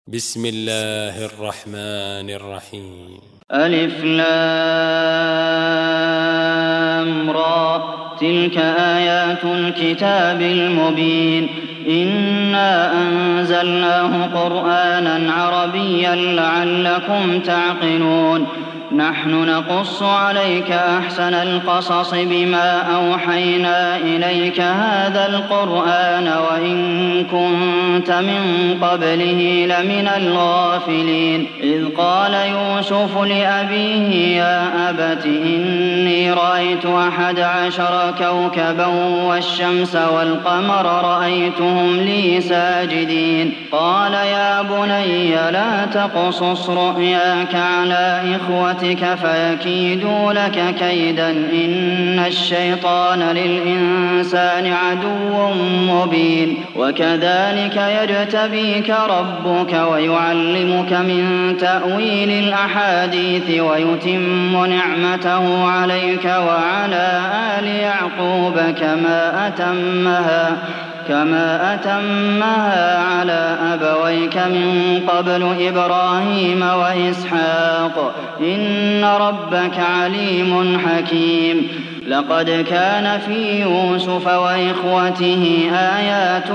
بسم الله الرحمن الرحيم. ألف لام را تلك آيات الكتاب المبين إنا أنزلناه قرآنا عربيا لعلكم تعقلون نحن نقص عليك أحسن القصص بما أوحينا إليك هذا القرآن وإن كنت من قبله لمن الغافلين إذ قال يوسف لأبيه يا أبت إني رأيت 11 كوكبا والشمس والقمر رأيتهم لي ساجدين قال يا بني لا تقصص رؤياك على إخوتك فيكيدوا لك كيدا إن الشيطان للإنسان عدو مبين وكذلك يجتبيك ربك ويعلمك من تأويل الأحاديث ويتم نعمته عليك وعلى آل يعقوب كما أتمها على أبويك من قبل إبراهيم وإسحاق إن ربك عليم حكيم لقد كان في يوسف وإخوته آيات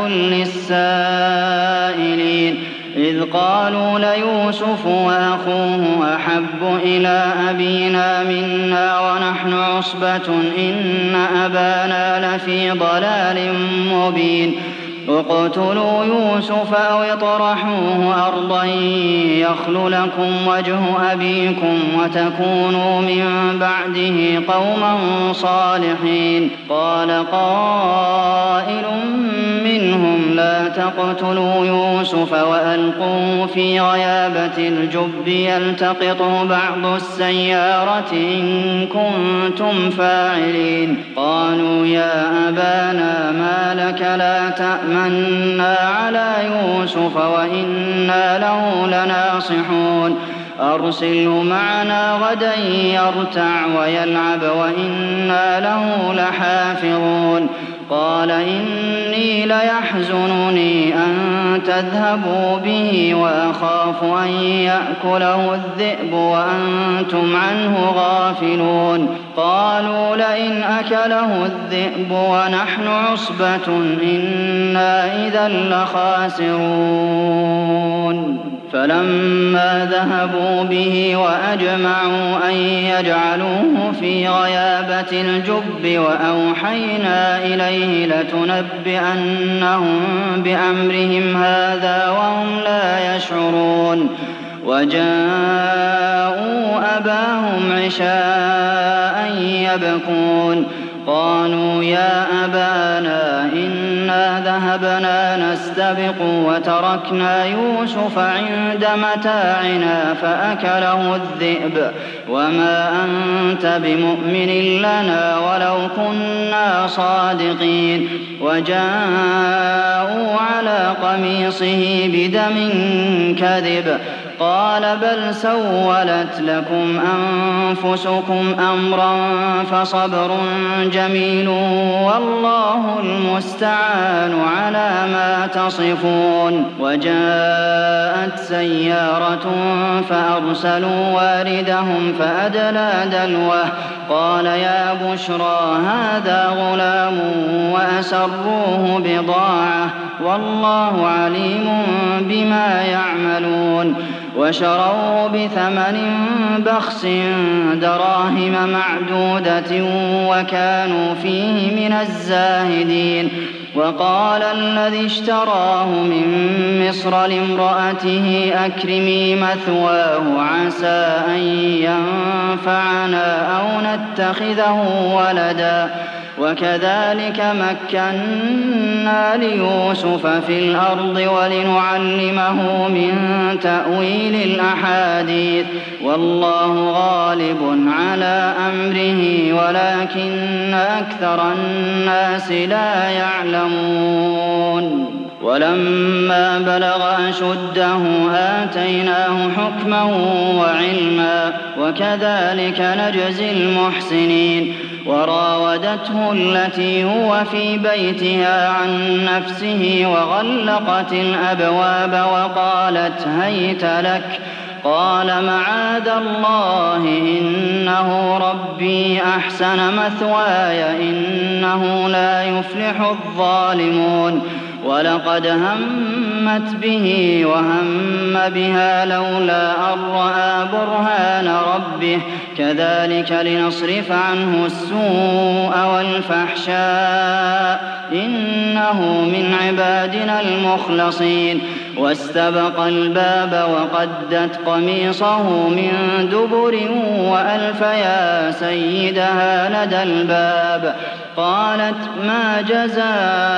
للسائلين إذ قالوا ليوسف وأخوه أحب إلى أبينا منا ونحن عصبة إن أبانا لفي ضلال مبين اقتلوا يوسف أو اطرحوه أرضا يخل لكم وجه أبيكم وتكونوا من بعده قوما صالحين قال قائل منهم لا تقتلوا يوسف وألقوه في غيابة الجب يلتقطه بعض السيارة إن كنتم فاعلين قالوا يا أبانا ما لك لا تأمنا على يوسف وإنا له لناصحون أرسله معنا غدا يرتع ويلعب وإنا له لحافظون قال إني ليحزنني أن تذهبوا به وأخاف أن يأكله الذئب وأنتم عنه غافلون قالوا لئن أكله الذئب ونحن عصبة إنا إذا لخاسرون فلما ذهبوا به وأجمعوا أن يجعلوه في غيابة الجب وأوحينا إليه لتنبئنهم بأمرهم هذا وهم لا يشعرون وجاءوا أباهم عشاء يبكون قالوا يا أبانا إنا ذهبنا نستبق وتركنا يوسف عند متاعنا فأكله الذئب وما أنت بمؤمن لنا ولو كنا صادقين وجاءوا على قميصه بدم كذب قال بل سولت لكم أنفسكم أمرا فصبر جميل والله المستعان على ما تصفون وجاءت سيارة فأرسلوا واردهم فأدلى دلوه قال يا بشرى هذا غلام وأسروه بضاعة والله عليم بما يعملون وشروه بثمن بخس دراهم معدودة وكانوا فيه من الزاهدين وقال الذي اشتراه من مصر لامرأته أكرمي مثواه عسى أن ينفعنا أو نتخذه ولدا وكذلك مكنا ليوسف في الأرض ولنعلمه من تأويل الأحاديث والله غالب على أمره ولكن أكثر الناس لا يعلمون ولما بلغ أشده آتيناه حكما وعلما وكذلك نجزي المحسنين وراودته التي هو في بيتها عن نفسه وغلقت الأبواب وقالت هيت لك قال معاذ الله إنه ربي أحسن مثواي إنه لا يفلح الظالمون ولقد همت به وهم بها لولا أن رأى برهان ربه كذلك لنصرف عنه السوء والفحشاء إنه من عبادنا المخلصين واستبق الباب وقدت قميصه من دبر وألف يا سيدها لدى الباب قالت ما جزاء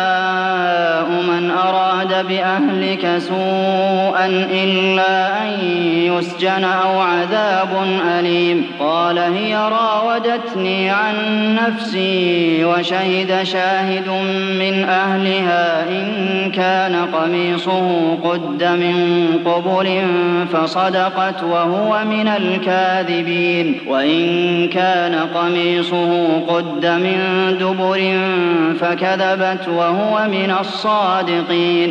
من أراد بأهلك سوءا إلا أن يسجن أو عذاب أليم قال هي راودتني عن نفسي وشهد شاهد من أهلها إن كان قميصه قد من قبل فصدقت وهو من الكاذبين وإن كان قميصه قد من دبر فكذبت وهو من الصادقين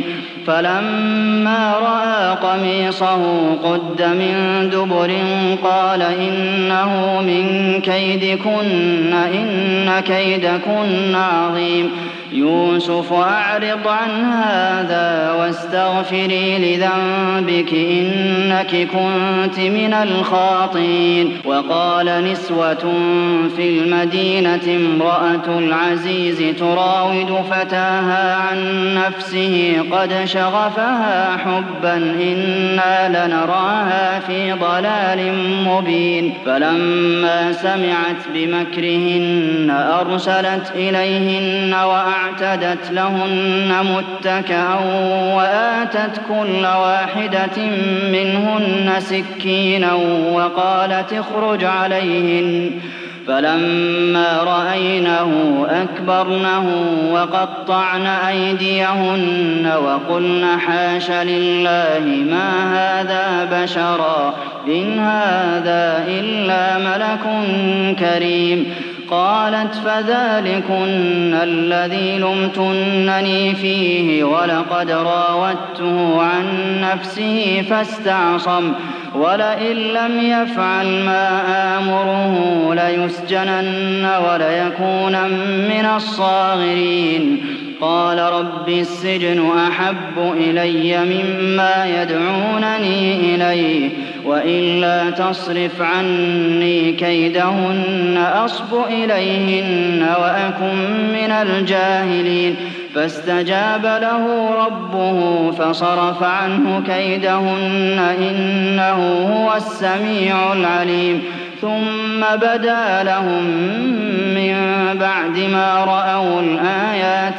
فلما رأى قميصه قد من دبر قال إنه من كيدكن إن كيدكن عظيم يوسف أعرض عن هذا واستغفري لذنبك إنك كنت من الخاطئين وقال نسوة في المدينة امرأة العزيز تراود فتاها عن نفسه قد شغفها حبا إنا لنراها في ضلال مبين فلما سمعت بمكرهن أرسلت إليهن وأعتدت لهن متكأ وآتت كل واحدة منهن سكينا وقالت اخرج عليهن فلما رأينه أكبرنه وقطعن أيديهن وقلن حاش لله ما هذا بشرا إن هذا إلا ملك كريم قالت فذلكن الذي لمتنني فيه ولقد راودته عن نفسه فاستعصم ولئن لم يفعل ما آمره ليسجنن وليكون من الصاغرين قال رب السجن أحب إلي مما يدعونني إليه وإلا تصرف عني كيدهن أصب إليهن وأكن من الجاهلين فاستجاب له ربه فصرف عنه كيدهن إنه هو السميع العليم ثم بدا لهم من بعد ما رأوا الآيات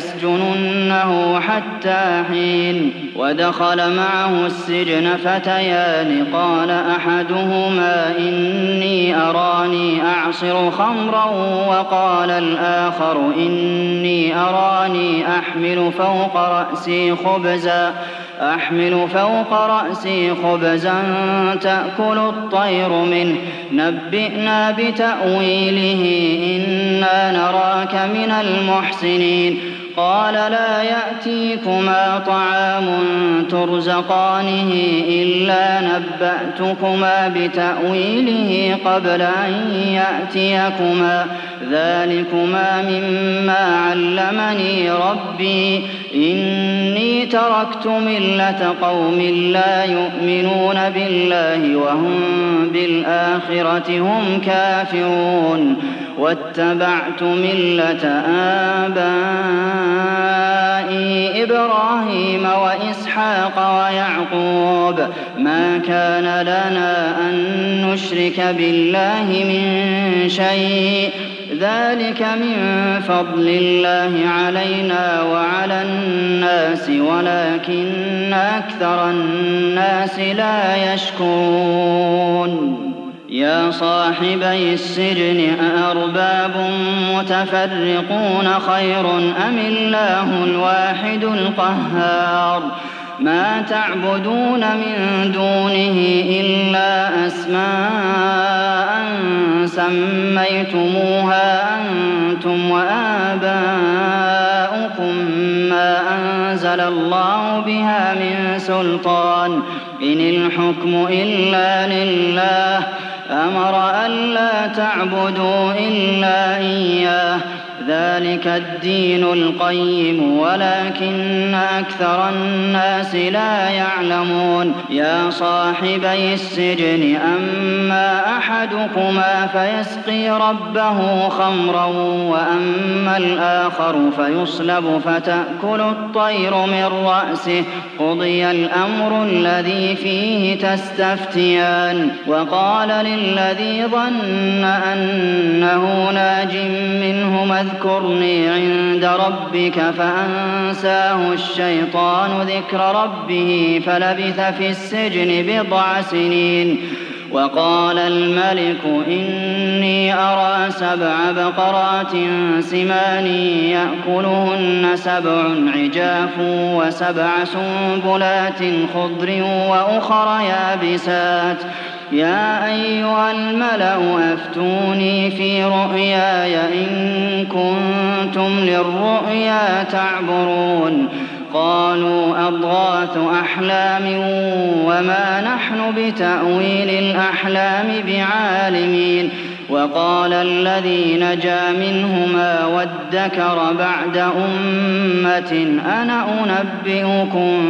ليسجننه حتى حين ودخل معه السجن فتيان قال أحدهما إني أراني أعصر خمرا وقال الآخر إني أراني أحمل فوق رأسي خبزا تأكل الطير منه نبئنا بتأويله إنا نراك من المحسنين قال لا يأتيكما طعام ترزقانه إلا نبأتكما بتأويله قبل أن يأتيكما ذلكما مما علمني ربي إني تركت ملة قوم لا يؤمنون بالله وهم بالآخرة هم كافرون واتبعت ملة آبائي إبراهيم وإسحاق ويعقوب ما كان لنا أن نشرك بالله من شيء ذلك من فضل الله علينا وعلى الناس ولكن أكثر الناس لا يشكرون يا صاحبي السجن أأرباب متفرقون خير أم الله الواحد القهار ما تعبدون من دونه إلا أسماء سميتموها أنتم وآباؤكم ما أنزل الله بها من سلطان إن الحكم إلا لله أمر ألا تعبدوا إلا إياه ذلك الدين القيم ولكن أكثر الناس لا يعلمون يا صاحبي السجن أما أحدكما فيسقي ربه خمرا وأما الآخر فيصلب فتأكل الطير من رأسه قضي الأمر الذي فيه تستفتيان وقال للذي ظن أنه ناج منهما اذكرني عند ربك فأنساه الشيطان ذكر ربه فلبث في السجن بضع سنين وقال الملك إني أرى 7 بقرات سمان يأكلهن 7 عجاف و7 سنبلات خضر وأخر يابسات يا أيها الملأ أفتوني في رؤياي إن كنتم للرؤيا تعبرون قالوا أضغاث أحلام وما نحن بتأويل الأحلام بعالمين وقال الذي نجا منهما وادكر بعد أمة أنا أنبئكم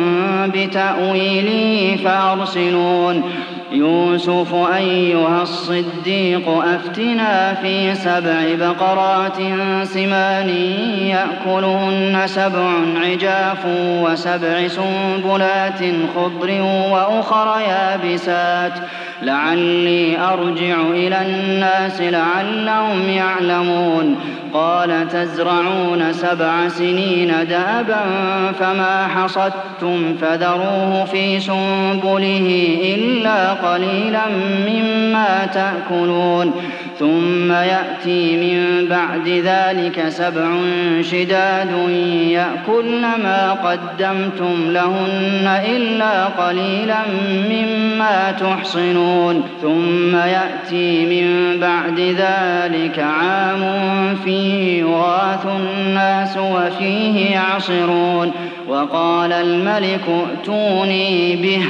بتأويله فأرسلون يوسف أيها الصديق أفتنا في 7 بقرات سمان يأكلهن 7 عجاف و7 سنبلات خضر وأخر يابسات لعلي أرجع إلى الناس لعلهم يعلمون قال تزرعون 7 سنين دابا فما حصدتم فذروه في سنبله إلا قليلا مما تأكلون ثم يأتي من بعد ذلك 7 شداد يأكلن ما قدمتم لهن إلا قليلا مما تحصنون ثم يأتي من بعد ذلك عام فيه يغاث الناس وفيه يعصرون وقال الملك ائتوني به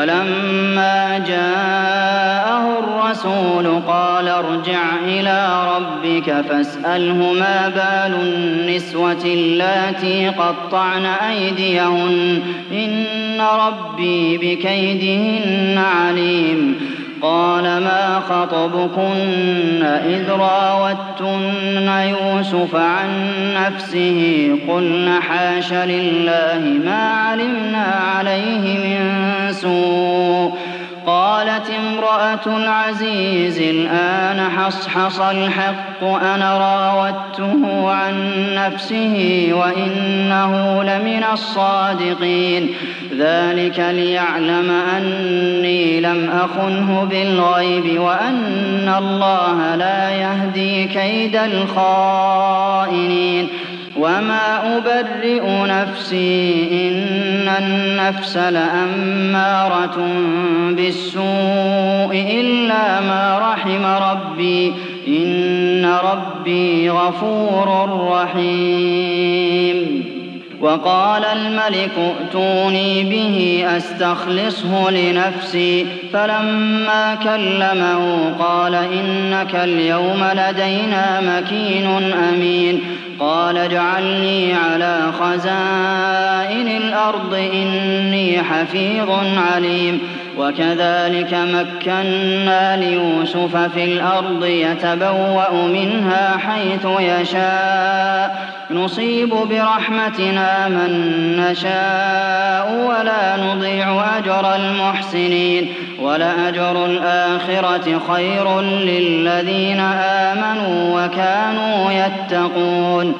فلما جاءه الرسول قال ارجع إلى ربك فاسأله ما بال النسوة اللاتي قطعن أيديهن إن ربي بكيدهن عليم قال ما خطبكن إذ راوتن يوسف عن نفسه قلن حاش لله ما علمنا عليه من سوء قالت امرأة العزيز الآن حصحص الحق أنا راودته عن نفسه وإنه لمن الصادقين ذلك ليعلم أني لم أخنه بالغيب وأن الله لا يهدي كيد الخائنين وما أبرئ نفسي إن النفس لأمارة بالسوء إلا ما رحم ربي إن ربي غفور رحيم وقال الملك ائتوني به أستخلصه لنفسي فلما كلمه قال إنك اليوم لدينا مكين أمين قال اجعلني على خزائن الأرض إني حفيظ عليم وكذلك مكنا ليوسف في الأرض يتبوأ منها حيث يشاء نصيب برحمتنا من نشاء ولا نضيع أجر المحسنين ولأجر الآخرة خير للذين آمنوا وكانوا يتقون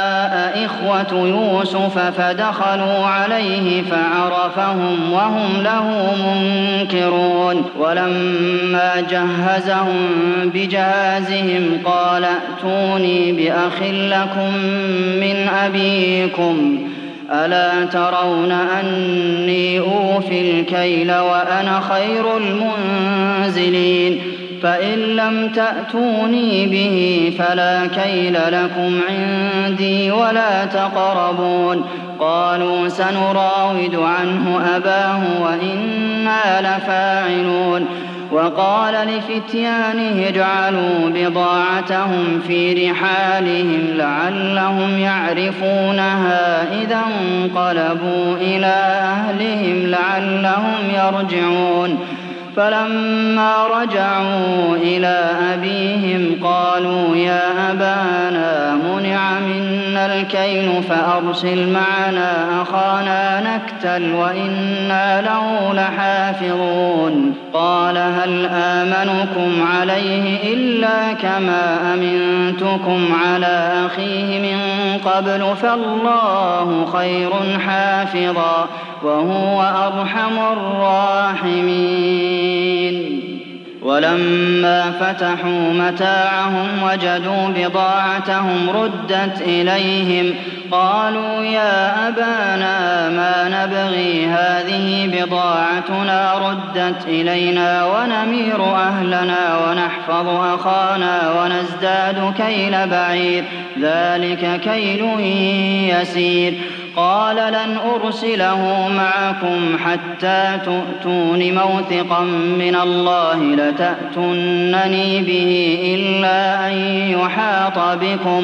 وجاء إخوة يوسف فدخلوا عليه فعرفهم وهم لا له منكرون ولما جهزهم بجهازهم قال ائتوني بأخ لكم من أبيكم ألا ترون أني أوفي الكيل وأنا خير المنزلين فإن لم تأتوني به فلا كيل لكم عندي ولا تقربون قالوا سنراود عنه أباه وإنا لفاعلون وقال لفتيانه اجعلوا بضاعتهم في رحالهم لعلهم يعرفونها إذا انقلبوا إلى أهلهم لعلهم يرجعون فلما رجعوا إلى أبيهم قالوا يا أبانا منع منا الكيل فأرسل معنا أخانا نكتل وإنا له لحافظون قال هل آمنكم عليه إلا كما أمنتكم على أخيه من قبل فالله خير حافظا وهو أرحم الراحمين ولما فتحوا متاعهم وجدوا بضاعتهم ردت إليهم قالوا يا أبانا ما نبغي هذه بضاعتنا ردت إلينا ونمير أهلنا ونحفظ أخانا ونزداد كيل بعير ذلك كيل يسير قال لن أرسله معكم حتى تؤتون موثقا من الله لتأتونني به إلا أن يحاط بكم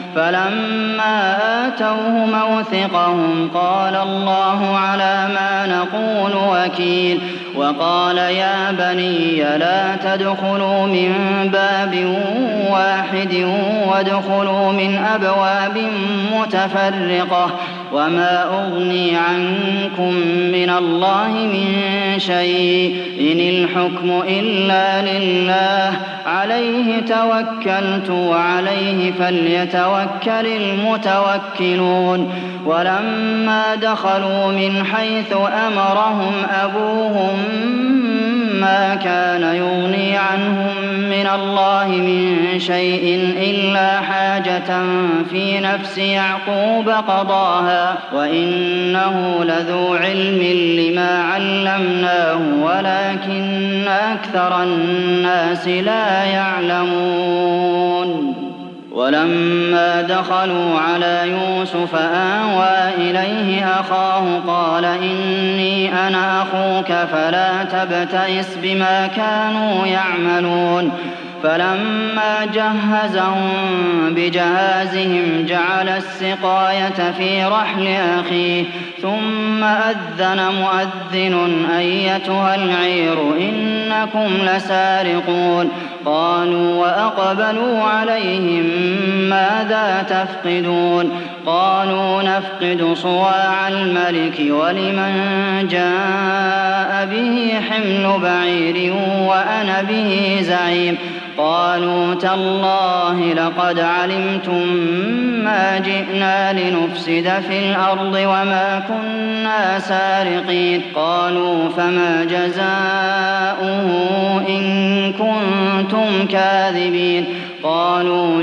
فلما آتوه موثقهم قال الله على ما نقول وكيل وقال يا بني لا تدخلوا من باب واحد وادخلوا من أبواب متفرقة وما أغني عنكم من الله من شيء إن الحكم إلا لله عليه توكلت وعليه فليتوكل المتوكلون ولما دخلوا من حيث أمرهم أبوهم ما كان يغني عنهم من الله من شيء إلا حاجة في نفس يعقوب قضاها وإنه لذو علم لما علمناه ولكن أكثر الناس لا يعلمون ولما دخلوا على يوسف آوى إليه أخاه قال إني أنا أخوك فلا تبتئس بما كانوا يعملون فلما جهزهم بجهازهم جعل السقاية في رحل أخيه ثم أذن مؤذن أيتها العير إنكم لسارقون قالوا وأقبلوا عليهم ماذا تفقدون قالوا نفقد صواع الملك ولمن جاء به حمل بعير وأنا به زعيم قالوا تالله لقد علمتم ما جئنا لنفسد في الأرض وما كنا سارقين قالوا فما جزاؤه إن كنتم كاذبين قالوا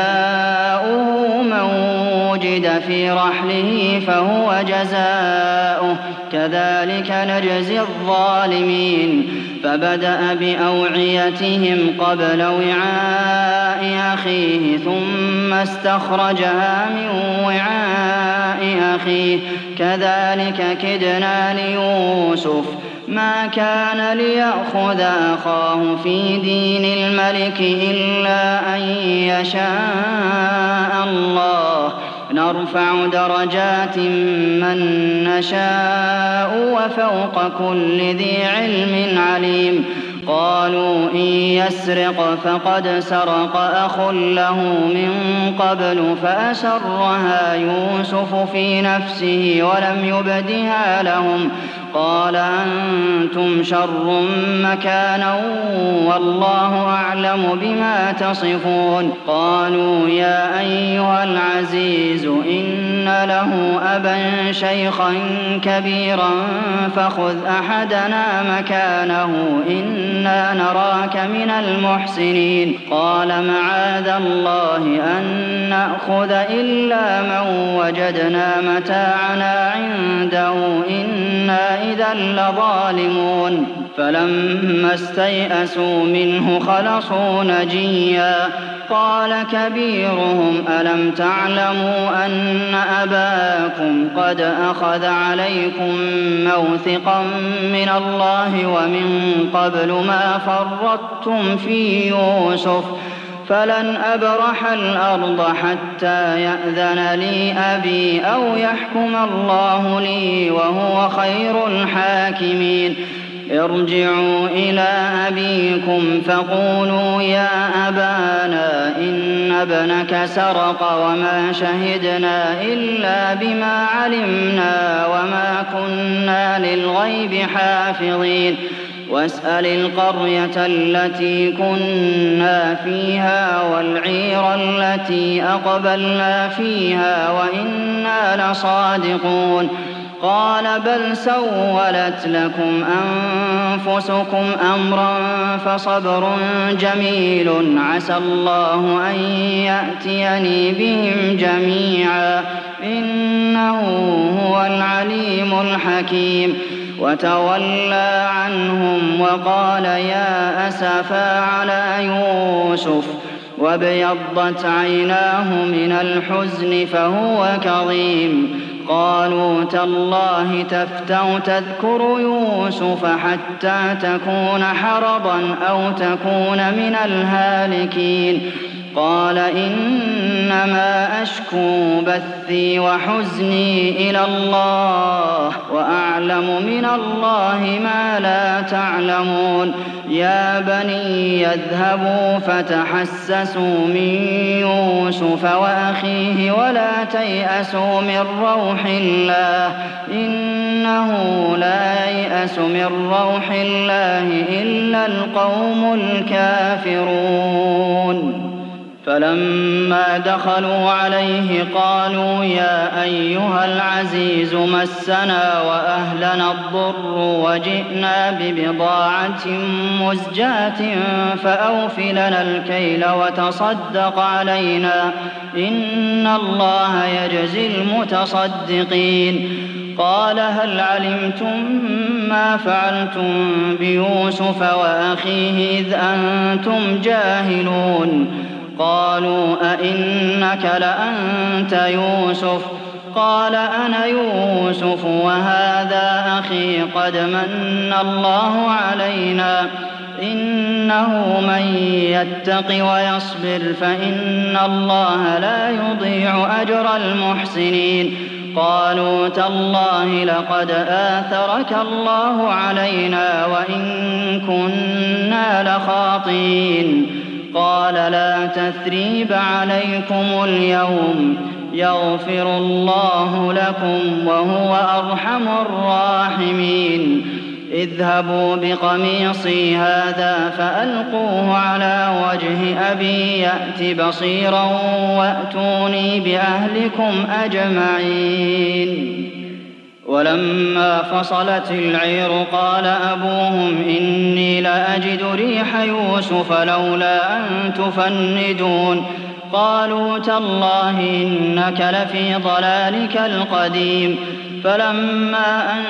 جزاؤه من وجد في رحله فهو جزاؤه كذلك نجزي الظالمين فبدأ بأوعيتهم قبل وعاء أخيه ثم استخرجها من وعاء أخيه كذلك كدنا ليوسف ما كان ليأخذ أخاه في دين الملك إلا أن يشاء الله نرفع درجات من نشاء وفوق كل ذي علم عليم قالوا إن يسرق فقد سرق أخ له من قبل فأسرها يوسف في نفسه ولم يبدها لهم قال أنتم شر مكانا والله أعلم بما تصفون قالوا يا أيها العزيز إن له أبا شيخا كبيرا فخذ أحدنا مكانه إنا نراك من المحسنين قال معاذ الله أن نأخذ إلا من وجدنا متاعنا عنده إنا إذا لظالمون فلما استيئسوا منه خلصوا نجيا قال كبيرهم ألم تعلموا أن أباكم قد أخذ عليكم موثقا من الله ومن قبل ما فرطتم في يوسف فلن أبرح الأرض حتى يأذن لي أبي أو يحكم الله لي وهو خير الحاكمين ارجعوا إلى أبيكم فقولوا يا أبانا إن ابنك سرق وما شهدنا إلا بما علمنا وما كنا للغيب حافظين واسأل القرية التي كنا فيها والعير التي أقبلنا فيها وإنا لصادقون قال بل سولت لكم أنفسكم أمرا فصبر جميل عسى الله أن يأتيني بهم جميعا إنه هو العليم الحكيم وتولى عنهم وقال يا أسفا على يوسف وابيضت عيناه من الحزن فهو كظيم قالوا تالله تفتأ تذكر يوسف حتى تكون حرضا أو تكون من الهالكين قال إنما أشكو بثي وحزني إلى الله وأعلم من الله ما لا تعلمون يا بني يذهبوا فتحسسوا من يوسف وأخيه ولا تيأسوا من روح الله إنه لا ييأس من روح الله إلا القوم الكافرون فلما دخلوا عليه قالوا يا أيها العزيز مسنا وأهلنا الضر وجئنا ببضاعة مزجاة فأوف لنا الكيل وتصدق علينا إن الله يجزي المتصدقين قال هل علمتم ما فعلتم بيوسف وأخيه إذ أنتم جاهلون قالوا أئنك لأنت يوسف قال أنا يوسف وهذا أخي قد من الله علينا إنه من يتق ويصبر فإن الله لا يضيع أجر المحسنين قالوا تالله لقد آثرك الله علينا وإن كنا لخاطئين قال لا تثريب عليكم اليوم يغفر الله لكم وهو أرحم الراحمين اذهبوا بقميصي هذا فألقوه على وجه أبي يأت بصيرا وأتوني بأهلكم أجمعين ولما فصلت العير قال أبوهم إني لأجد ريح يوسف لولا أن تفندون قالوا تالله إنك لفي ضلالك القديم فلما أن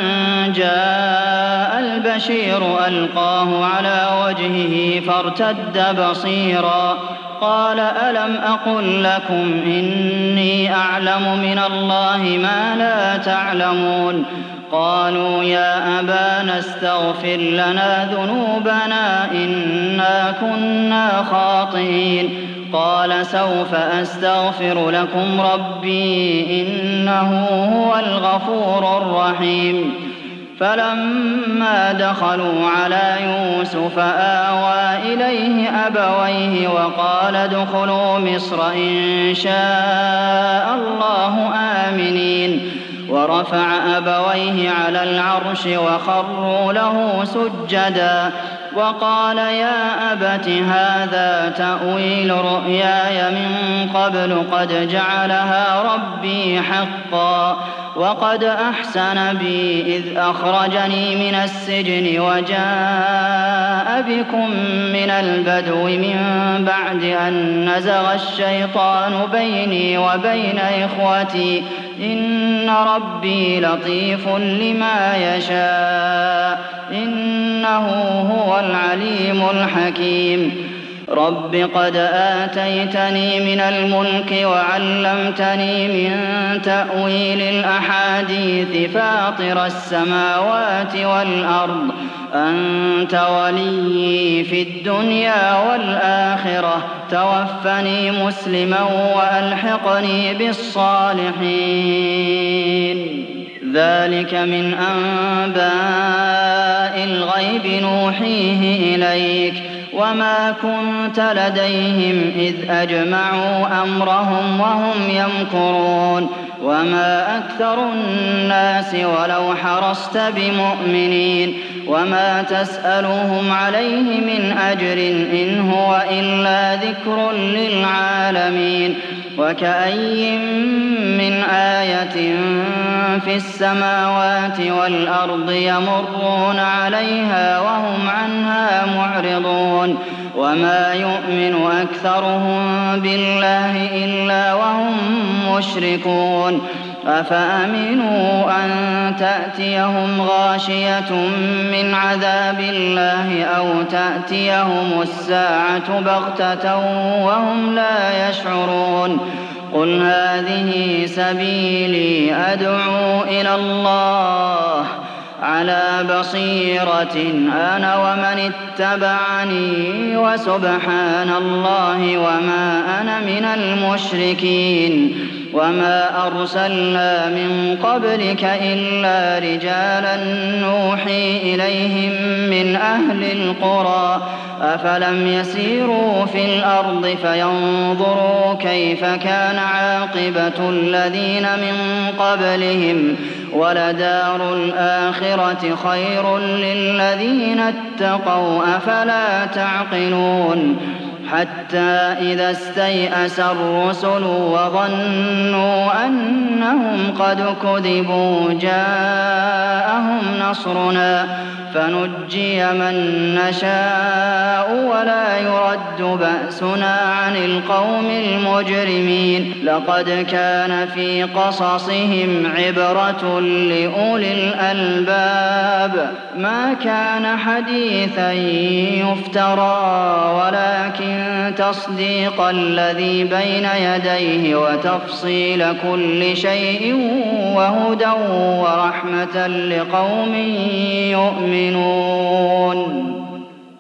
جاء البشير ألقاه على وجهه فارتد بصيرا قال ألم أقل لكم إني أعلم من الله ما لا تعلمون قالوا يا أبانا استغفر لنا ذنوبنا إنا كنا خاطئين قال سوف أستغفر لكم ربي إنه هو الغفور الرحيم فلما دخلوا على يوسف آوى إليه أبويه وقال ادخلوا مصر إن شاء الله آمنين ورفع أبويه على العرش وخروا له سجدا وقال يا أبت هذا تأويل رؤياي من قبل قد جعلها ربي حقا وقد أحسن بي إذ أخرجني من السجن وجاء بكم من البدو من بعد أن نزغ الشيطان بيني وبين إخوتي إن ربي لطيف لما يشاء إنه هو العليم الحكيم رب قد آتيتني من الملك وعلمتني من تأويل الأحاديث فاطر السماوات والأرض أنت وليي في الدنيا والآخرة توفني مسلما وألحقني بالصالحين ذلك من أنباء الغيب نوحيه إليك وما كنت لديهم إذ أجمعوا أمرهم وهم يمكرون وما أكثر الناس ولو حرصت بمؤمنين وما تسألهم عليه من أجر إن هو إلا ذكر للعالمين وكأي من آية في السماوات والأرض يمرون عليها وهم عنها معرضون وما يؤمن أكثرهم بالله إلا وهم مشركون أفأمنوا أن تأتيهم غاشية من عذاب الله أو تأتيهم الساعة بغتة وهم لا يشعرون قل هذه سبيلي أدعو إلى الله على بصيرة أنا ومن اتبعني وسبحان الله وما أنا من المشركين وما أرسلنا من قبلك إلا رجالا نوحي إليهم من أهل القرى أفلم يسيروا في الأرض فينظروا كيف كان عاقبة الذين من قبلهم ولدار الآخرة خير للذين اتقوا أفلا تعقلون حتى إذا استيأس الرسل وظنوا أنهم قد كذبوا جاءهم نصرنا فنجي من نشاء ولا يرد بأسنا عن القوم المجرمين لقد كان في قصصهم عبرة لأولي الألباب ما كان حديثا يفترى ولكن تصديق الذي بين يديه وتفصيل كل شيء وهدى ورحمة لقوم يؤمنون